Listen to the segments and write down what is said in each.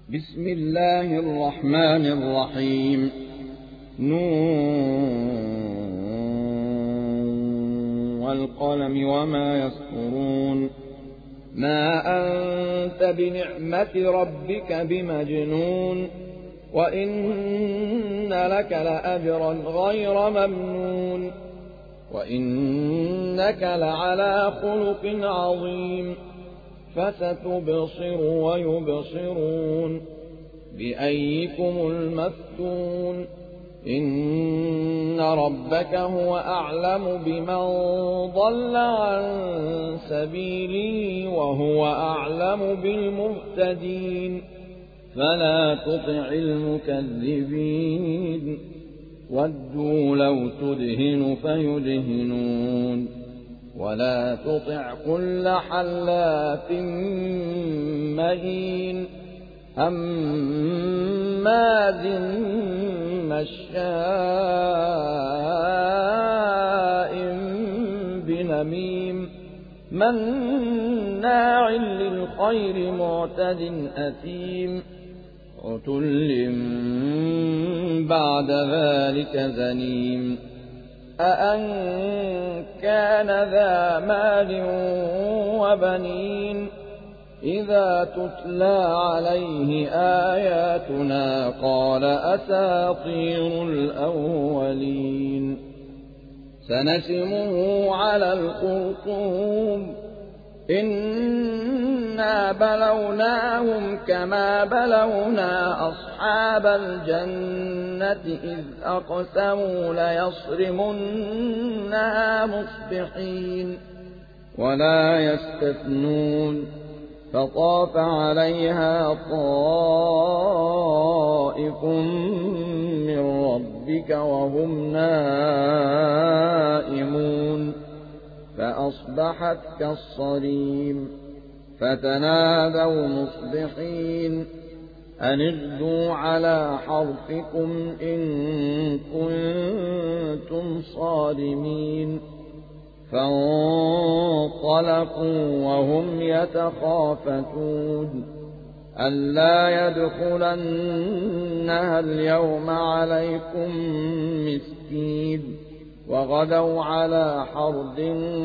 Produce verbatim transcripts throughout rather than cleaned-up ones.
بسم الله الرحمن الرحيم. نون والقلم وما يسطرون. ما أنت بنعمة ربك بمجنون، وإن لك لأجرا غير ممنون، وإنك لعلى خلق عظيم. فستبصر ويبصرون بأيكم المفتون. إن ربك هو أعلم بمن ضل عن سبيله وهو أعلم بالمهتدين. فلا تطع المكذبين، ودوا لو تدهن فيدهنون. ولا تطع كل حلاف مهين، هماز مشاء بنميم، مناع للخير معتد أثيم، عتل بعد ذلك زنيم. أأن كان ذا مال وبنين، إذا تتلى عليه آياتنا قال أساطير الأولين. سنسمه على الخرطوم، إنا بلوناهم كما بلونا أصحاب الجنة إذ أقسموا ليصرمنها مصبحين ولا يستثنون. فطاف عليها طائف من ربك وهم نائمون، فأصبحت كالصريم. فتنادوا مصبحين أن اغدوا على حرثكم إن كنتم صارمين. فانطلقوا وهم يتخافتون ألا يدخلنها اليوم عليكم مسكين، وغدوا على حرد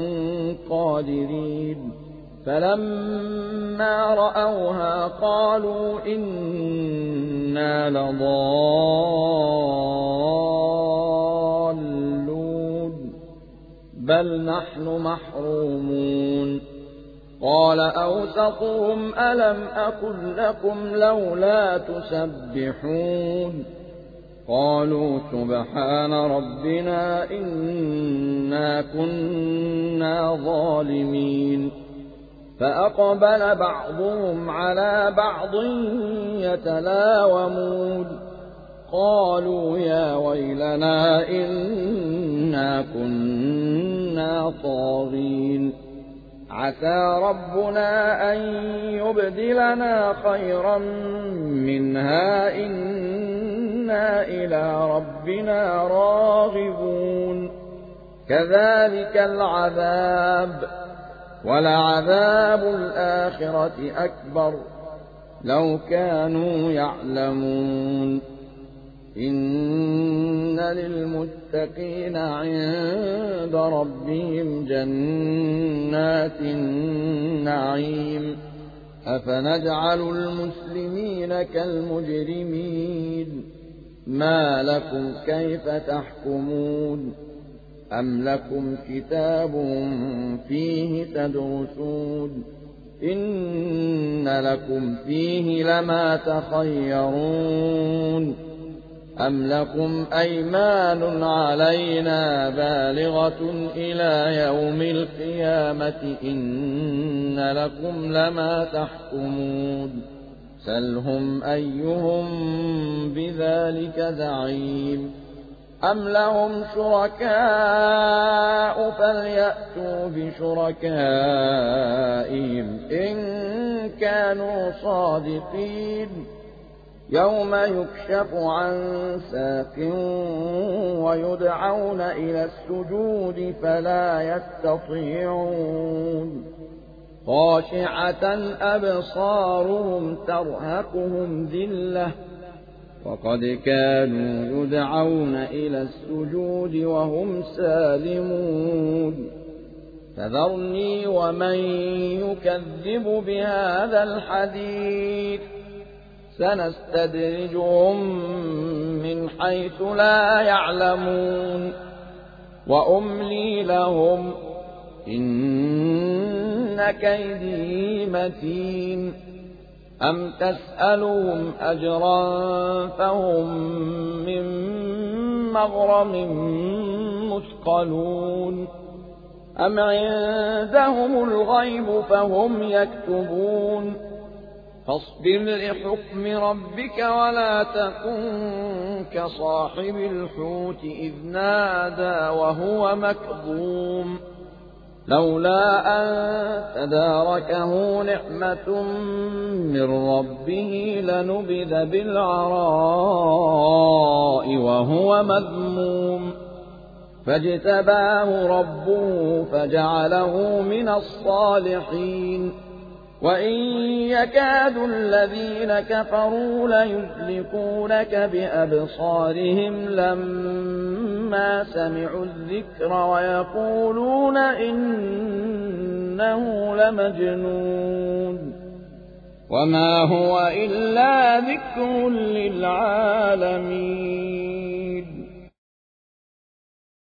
قادرين. فلما رأوها قالوا إنا لضالون بل نحن محرومون. قال أوسطهم ألم أقل لكم لولا تسبحون؟ قالوا سبحان ربنا إنا كنا ظالمين. فأقبل بعضهم على بعض يتلاومون قالوا يا ويلنا إنا كنا طاغين. عسى ربنا أن يبدلنا خيرا منها إنا إلى ربنا راغبون. كذلك العذاب، ولعذاب الآخرة أكبر لو كانوا يعلمون. إن للمتقين عند ربهم جنات النعيم. أفنجعل المسلمين كالمجرمين؟ ما لكم كيف تحكمون؟ أم لكم كتاب فيه تدرسون؟ إن لكم فيه لما تخيرون. أم لكم أيمان علينا بالغة إلى يوم القيامة إن لكم لما تحكمون. سلهم أيهم بذلك زعيم. أم لهم شركاء فليأتوا بشركائهم إن كانوا صادقين. يوم يكشف عن ساق ويدعون إلى السجود فلا يستطيعون. خاشعة أبصارهم ترهقهم ذلة وقد كانوا يدعون إلى السجود وهم سالمون فذرني ومن يكذب بهذا الحديث سنستدرجهم من حيث لا يعلمون وأملي لهم إن كيدي متين أم تسألهم أجرا فهم من مغرم مثقلون أم عندهم الغيب فهم يكتبون فاصبر لحكم ربك ولا تكن كصاحب الحوت إذ نادى وهو مكظوم لولا أن تداركه نعمة من ربه لنبذ بالعراء وهو مذموم فاجتباه ربه فجعله من الصالحين وإن يكاد الذين كفروا ليزلقونك بأبصارهم لما سمعوا الذكر ويقولون إنه لمجنون وما هو إلا ذكر للعالمين.